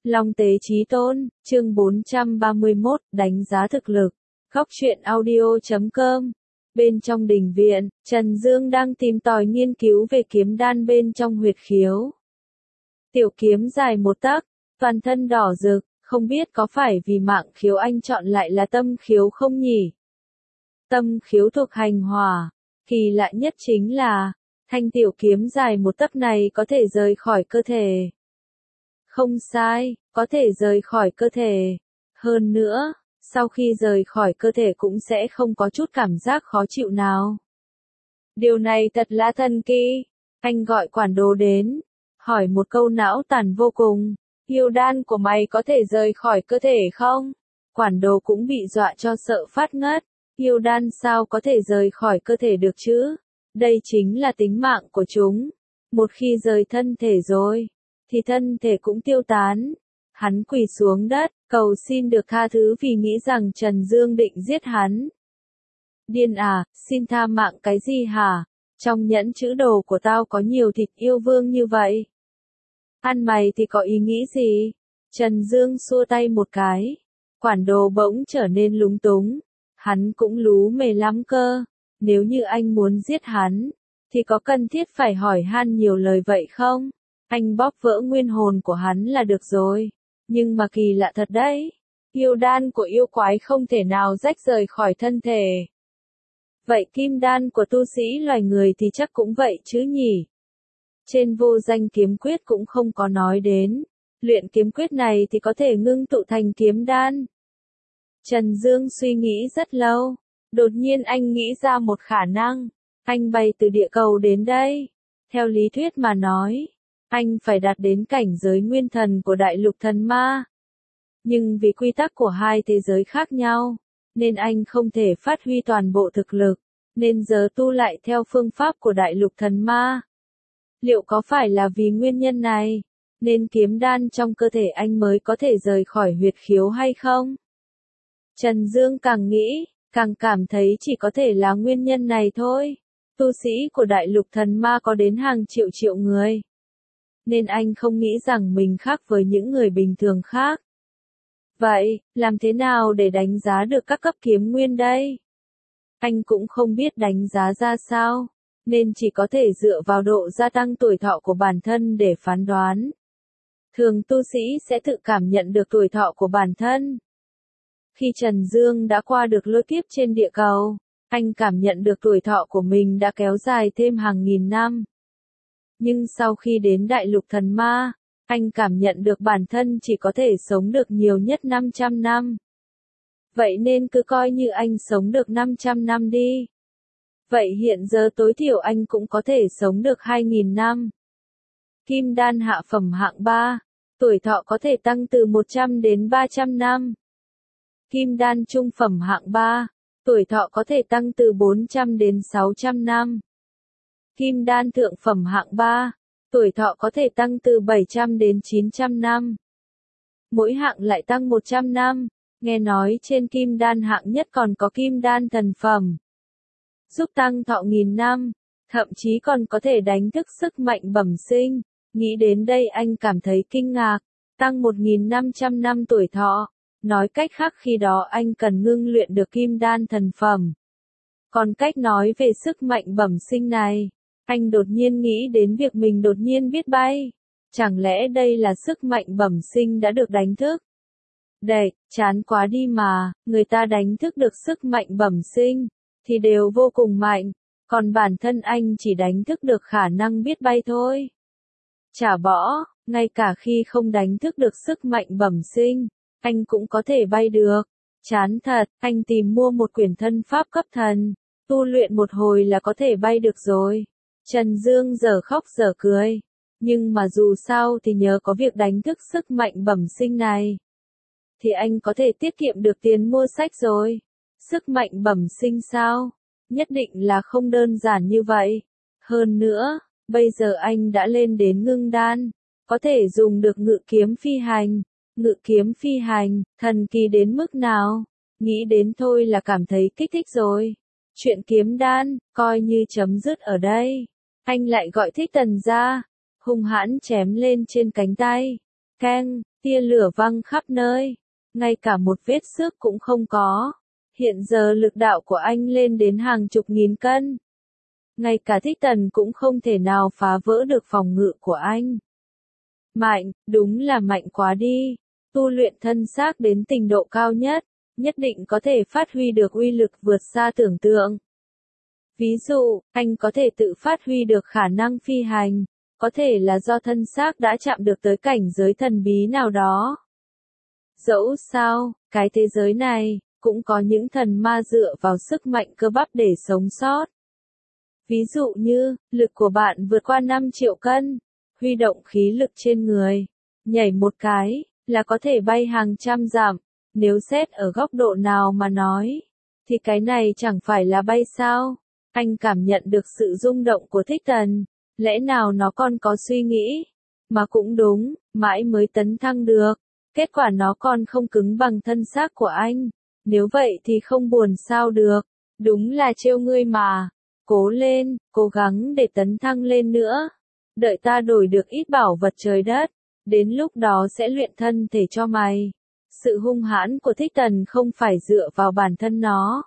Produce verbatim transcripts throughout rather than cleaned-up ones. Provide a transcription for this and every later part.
Long Tế Chí Tôn, chương bốn trăm ba mươi mốt, đánh giá thực lực. Góc truyện audio chấm com. Bên trong đình viện, Trần Dương đang tìm tòi nghiên cứu về kiếm đan bên trong huyệt khiếu. Tiểu kiếm dài một tấc, toàn thân đỏ rực, không biết có phải vì mạng khiếu anh chọn lại là tâm khiếu không nhỉ? Tâm khiếu thuộc hành hỏa, kỳ lạ nhất chính là, thanh tiểu kiếm dài một tấc này có thể rời khỏi cơ thể. Không sai, có thể rời khỏi cơ thể. Hơn nữa, sau khi rời khỏi cơ thể cũng sẽ không có chút cảm giác khó chịu nào. Điều này thật là thần kỳ. Anh gọi quản đồ đến, hỏi một câu não tàn vô cùng. Yêu đan của mày có thể rời khỏi cơ thể không? Quản đồ cũng bị dọa cho sợ phát ngất. Yêu đan sao có thể rời khỏi cơ thể được chứ? Đây chính là tính mạng của chúng. Một khi rời thân thể rồi, thì thân thể cũng tiêu tán. Hắn quỳ xuống đất, cầu xin được tha thứ vì nghĩ rằng Trần Dương định giết hắn. Điên à, xin tha mạng cái gì hả? Trong nhẫn chữ đồ của tao có nhiều thịt yêu vương như vậy. Ăn mày thì có ý nghĩ gì? Trần Dương xua tay một cái. Quản đồ bỗng trở nên lúng túng. Hắn cũng lú mề lắm cơ. Nếu như anh muốn giết hắn, thì có cần thiết phải hỏi han nhiều lời vậy không? Anh bóp vỡ nguyên hồn của hắn là được rồi. Nhưng mà kỳ lạ thật đấy. Yêu đan của yêu quái không thể nào rách rời khỏi thân thể. Vậy kim đan của tu sĩ loài người thì chắc cũng vậy chứ nhỉ? Trên vô danh kiếm quyết cũng không có nói đến. Luyện kiếm quyết này thì có thể ngưng tụ thành kiếm đan. Trần Dương suy nghĩ rất lâu. Đột nhiên anh nghĩ ra một khả năng. Anh bay từ địa cầu đến đây. Theo lý thuyết mà nói, anh phải đạt đến cảnh giới nguyên thần của đại lục thần ma. Nhưng vì quy tắc của hai thế giới khác nhau, nên anh không thể phát huy toàn bộ thực lực, nên giờ tu lại theo phương pháp của đại lục thần ma. Liệu có phải là vì nguyên nhân này, nên kiếm đan trong cơ thể anh mới có thể rời khỏi huyệt khiếu hay không? Trần Dương càng nghĩ, càng cảm thấy chỉ có thể là nguyên nhân này thôi. Tu sĩ của đại lục thần ma có đến hàng triệu triệu người. Nên anh không nghĩ rằng mình khác với những người bình thường khác. Vậy, làm thế nào để đánh giá được các cấp kiếm nguyên đây? Anh cũng không biết đánh giá ra sao, nên chỉ có thể dựa vào độ gia tăng tuổi thọ của bản thân để phán đoán. Thường tu sĩ sẽ tự cảm nhận được tuổi thọ của bản thân. Khi Trần Dương đã qua được lôi kiếp trên địa cầu, anh cảm nhận được tuổi thọ của mình đã kéo dài thêm hàng nghìn năm. Nhưng sau khi đến đại lục thần ma, anh cảm nhận được bản thân chỉ có thể sống được nhiều nhất năm trăm năm. Vậy nên cứ coi như anh sống được năm trăm năm đi. Vậy hiện giờ tối thiểu anh cũng có thể sống được hai nghìn năm. Kim đan hạ phẩm hạng ba, tuổi thọ có thể tăng từ một trăm đến ba trăm năm. Kim đan trung phẩm hạng ba, tuổi thọ có thể tăng từ bốn trăm đến sáu trăm năm. Kim đan thượng phẩm hạng ba, tuổi thọ có thể tăng từ bảy trăm đến chín trăm năm. Mỗi hạng lại tăng một trăm năm, nghe nói trên kim đan hạng nhất còn có kim đan thần phẩm. Giúp tăng thọ nghìn năm, thậm chí còn có thể đánh thức sức mạnh bẩm sinh. Nghĩ đến đây anh cảm thấy kinh ngạc, tăng một nghìn năm trăm năm tuổi thọ. Nói cách khác khi đó anh cần ngưng luyện được kim đan thần phẩm. Còn cách nói về sức mạnh bẩm sinh này, anh đột nhiên nghĩ đến việc mình đột nhiên biết bay. Chẳng lẽ đây là sức mạnh bẩm sinh đã được đánh thức? Đệt, chán quá đi mà, người ta đánh thức được sức mạnh bẩm sinh, thì đều vô cùng mạnh, còn bản thân anh chỉ đánh thức được khả năng biết bay thôi. Chả bỏ, ngay cả khi không đánh thức được sức mạnh bẩm sinh, anh cũng có thể bay được. Chán thật, anh tìm mua một quyển thân pháp cấp thần, tu luyện một hồi là có thể bay được rồi. Trần Dương giờ khóc giờ cười. Nhưng mà dù sao thì nhờ có việc đánh thức sức mạnh bẩm sinh này, thì anh có thể tiết kiệm được tiền mua sách rồi. Sức mạnh bẩm sinh sao? Nhất định là không đơn giản như vậy. Hơn nữa, bây giờ anh đã lên đến ngưng đan, có thể dùng được ngự kiếm phi hành. Ngự kiếm phi hành, thần kỳ đến mức nào? Nghĩ đến thôi là cảm thấy kích thích rồi. Chuyện kiếm đan, coi như chấm dứt ở đây. Anh lại gọi Thích Tần ra, hung hãn chém lên trên cánh tay. Keng, tia lửa văng khắp nơi. Ngay cả một vết xước cũng không có. Hiện giờ lực đạo của anh lên đến hàng chục nghìn cân. Ngay cả Thích Tần cũng không thể nào phá vỡ được phòng ngự của anh. Mạnh, đúng là mạnh quá đi. Tu luyện thân xác đến trình độ cao nhất, nhất định có thể phát huy được uy lực vượt xa tưởng tượng. Ví dụ, anh có thể tự phát huy được khả năng phi hành, có thể là do thân xác đã chạm được tới cảnh giới thần bí nào đó. Dẫu sao, cái thế giới này, cũng có những thần ma dựa vào sức mạnh cơ bắp để sống sót. Ví dụ như, lực của bạn vượt qua năm triệu cân, huy động khí lực trên người, nhảy một cái, là có thể bay hàng trăm dặm. Nếu xét ở góc độ nào mà nói, thì cái này chẳng phải là bay sao? Anh cảm nhận được sự rung động của Thích Tần, lẽ nào nó còn có suy nghĩ? Mà cũng đúng, mãi mới tấn thăng được, kết quả nó còn không cứng bằng thân xác của anh. Nếu vậy thì không buồn sao được, đúng là trêu ngươi mà. Cố lên, cố gắng để tấn thăng lên nữa. Đợi ta đổi được ít bảo vật trời đất, đến lúc đó sẽ luyện thân thể cho mày. Sự hung hãn của Thích Tần không phải dựa vào bản thân nó,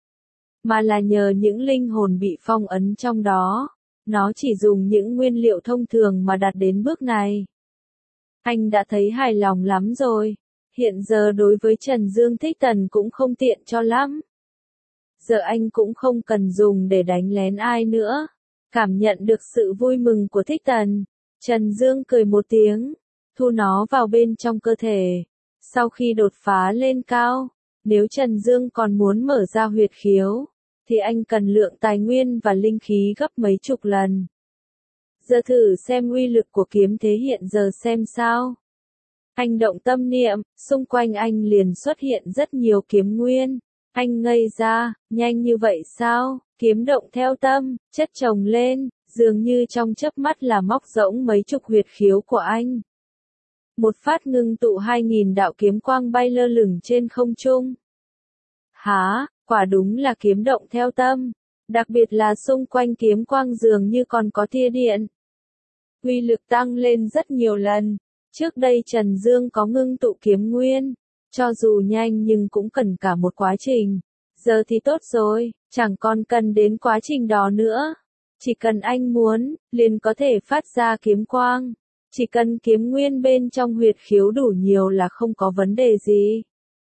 mà là nhờ những linh hồn bị phong ấn trong đó. Nó chỉ dùng những nguyên liệu thông thường mà đạt đến bước này. Anh đã thấy hài lòng lắm rồi. Hiện giờ đối với Trần Dương Thích Tần cũng không tiện cho lắm. Giờ anh cũng không cần dùng để đánh lén ai nữa. Cảm nhận được sự vui mừng của Thích Tần, Trần Dương cười một tiếng, thu nó vào bên trong cơ thể. Sau khi đột phá lên cao, nếu Trần Dương còn muốn mở ra huyệt khiếu, thì anh cần lượng tài nguyên và linh khí gấp mấy chục lần. Giờ thử xem uy lực của kiếm thế hiện giờ xem sao. Anh động tâm niệm, xung quanh anh liền xuất hiện rất nhiều kiếm nguyên. Anh ngây ra, nhanh như vậy sao? Kiếm động theo tâm, chất chồng lên, dường như trong chớp mắt là móc rỗng mấy chục huyệt khiếu của anh. Một phát ngưng tụ hai nghìn đạo kiếm quang bay lơ lửng trên không trung. Hả, quả đúng là kiếm động theo tâm, đặc biệt là xung quanh kiếm quang dường như còn có tia điện. Uy lực tăng lên rất nhiều lần. Trước đây Trần Dương có ngưng tụ kiếm nguyên, cho dù nhanh nhưng cũng cần cả một quá trình. Giờ thì tốt rồi, chẳng còn cần đến quá trình đó nữa. Chỉ cần anh muốn, liền có thể phát ra kiếm quang. Chỉ cần kiếm nguyên bên trong huyệt khiếu đủ nhiều là không có vấn đề gì.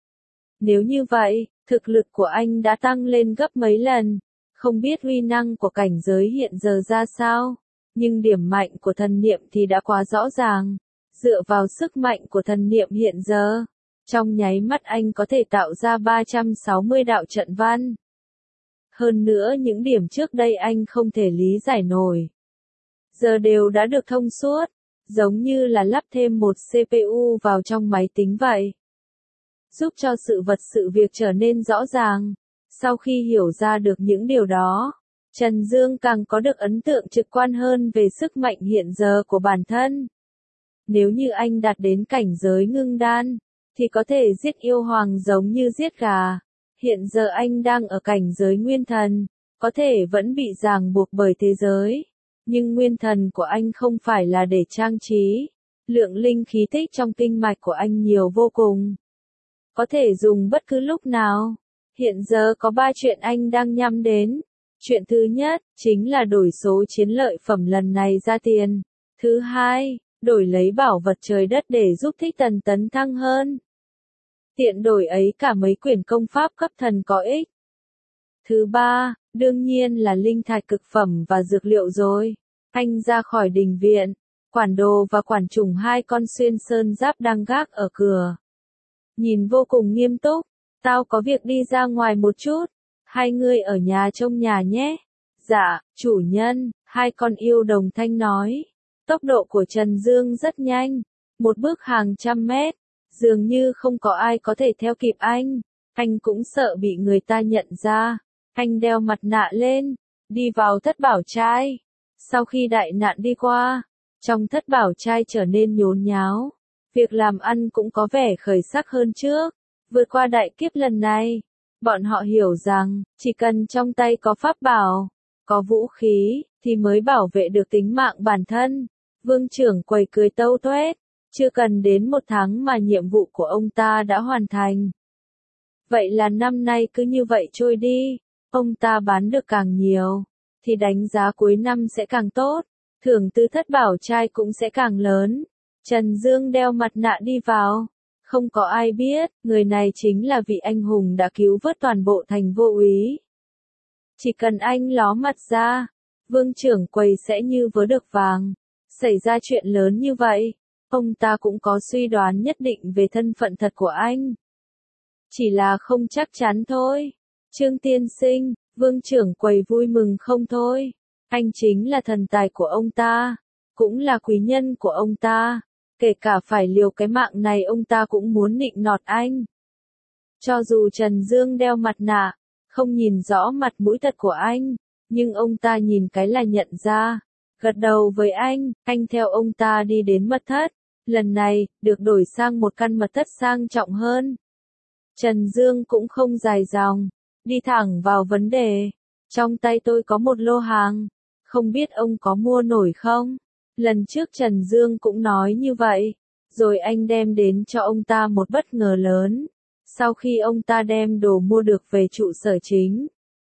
Nếu như vậy, thực lực của anh đã tăng lên gấp mấy lần. Không biết uy năng của cảnh giới hiện giờ ra sao, nhưng điểm mạnh của thần niệm thì đã quá rõ ràng. Dựa vào sức mạnh của thần niệm hiện giờ, trong nháy mắt anh có thể tạo ra ba trăm sáu mươi đạo trận văn. Hơn nữa những điểm trước đây anh không thể lý giải nổi, giờ đều đã được thông suốt, giống như là lắp thêm một xê pê u vào trong máy tính vậy. Giúp cho sự vật sự việc trở nên rõ ràng. Sau khi hiểu ra được những điều đó, Trần Dương càng có được ấn tượng trực quan hơn về sức mạnh hiện giờ của bản thân. Nếu như anh đạt đến cảnh giới ngưng đan, thì có thể giết yêu hoàng giống như giết gà. Hiện giờ anh đang ở cảnh giới nguyên thần, có thể vẫn bị ràng buộc bởi thế giới. Nhưng nguyên thần của anh không phải là để trang trí. Lượng linh khí tích trong kinh mạch của anh nhiều vô cùng, có thể dùng bất cứ lúc nào. Hiện giờ có ba chuyện anh đang nhắm đến. Chuyện thứ nhất, chính là đổi số chiến lợi phẩm lần này ra tiền. Thứ hai, đổi lấy bảo vật trời đất để giúp Thích Tần tấn thăng hơn. Tiện đổi ấy cả mấy quyển công pháp cấp thần có ích. Thứ ba, đương nhiên là linh thạch cực phẩm và dược liệu rồi. Anh ra khỏi đình viện, quản đồ và quản trùng hai con xuyên sơn giáp đang gác ở cửa. Nhìn vô cùng nghiêm túc, tao có việc đi ra ngoài một chút, hai ngươi ở nhà trông nhà nhé. Dạ, chủ nhân, hai con yêu đồng thanh nói. Tốc độ của Trần Dương rất nhanh, một bước hàng trăm mét, dường như không có ai có thể theo kịp anh. Anh cũng sợ bị người ta nhận ra. Anh đeo mặt nạ lên, đi vào thất bảo trai. Sau khi đại nạn đi qua, trong thất bảo trai trở nên nhốn nháo. Việc làm ăn cũng có vẻ khởi sắc hơn trước. Vượt qua đại kiếp lần này, bọn họ hiểu rằng, chỉ cần trong tay có pháp bảo, có vũ khí, thì mới bảo vệ được tính mạng bản thân. Vương trưởng quầy cười tâu tuét. Chưa cần đến một tháng mà nhiệm vụ của ông ta đã hoàn thành. Vậy là năm nay cứ như vậy trôi đi, ông ta bán được càng nhiều, thì đánh giá cuối năm sẽ càng tốt, thưởng từ thất bảo trai cũng sẽ càng lớn. Trần Dương đeo mặt nạ đi vào. Không có ai biết, người này chính là vị anh hùng đã cứu vớt toàn bộ thành Vô Úy. Chỉ cần anh ló mặt ra, Vương trưởng quầy sẽ như vớ được vàng. Xảy ra chuyện lớn như vậy, ông ta cũng có suy đoán nhất định về thân phận thật của anh. Chỉ là không chắc chắn thôi. Trương tiên sinh, Vương trưởng quầy vui mừng không thôi. Anh chính là thần tài của ông ta, cũng là quý nhân của ông ta. Kể cả phải liều cái mạng này ông ta cũng muốn nịnh nọt anh. Cho dù Trần Dương đeo mặt nạ, không nhìn rõ mặt mũi thật của anh, nhưng ông ta nhìn cái là nhận ra. Gật đầu với anh, anh theo ông ta đi đến mật thất. Lần này, được đổi sang một căn mật thất sang trọng hơn. Trần Dương cũng không dài dòng, đi thẳng vào vấn đề. Trong tay tôi có một lô hàng, không biết ông có mua nổi không? Lần trước Trần Dương cũng nói như vậy, rồi anh đem đến cho ông ta một bất ngờ lớn. Sau khi ông ta đem đồ mua được về trụ sở chính,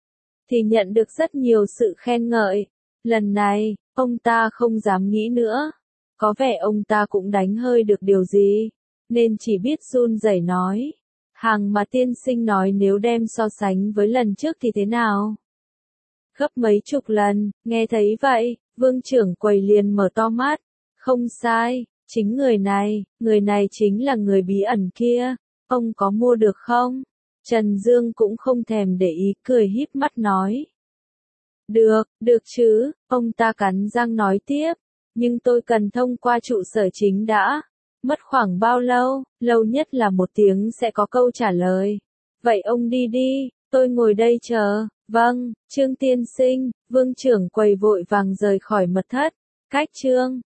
thì nhận được rất nhiều sự khen ngợi. Lần này, ông ta không dám nghĩ nữa. Có vẻ ông ta cũng đánh hơi được điều gì, nên chỉ biết run rẩy nói. Hàng mà tiên sinh nói nếu đem so sánh với lần trước thì thế nào? Gấp mấy chục lần, nghe thấy vậy, Vương trưởng quầy liền mở to mắt. Không sai, chính người này, người này chính là người bí ẩn kia. Ông có mua được không? Trần Dương cũng không thèm để ý, cười híp mắt nói. Được, được chứ, ông ta cắn răng nói tiếp. Nhưng tôi cần thông qua trụ sở chính đã. Mất khoảng bao lâu? Lâu nhất là một tiếng sẽ có câu trả lời. Vậy ông đi đi, tôi ngồi đây chờ. Vâng, Trương tiên sinh, Vương trưởng quầy vội vàng rời khỏi mật thất. Cách Trương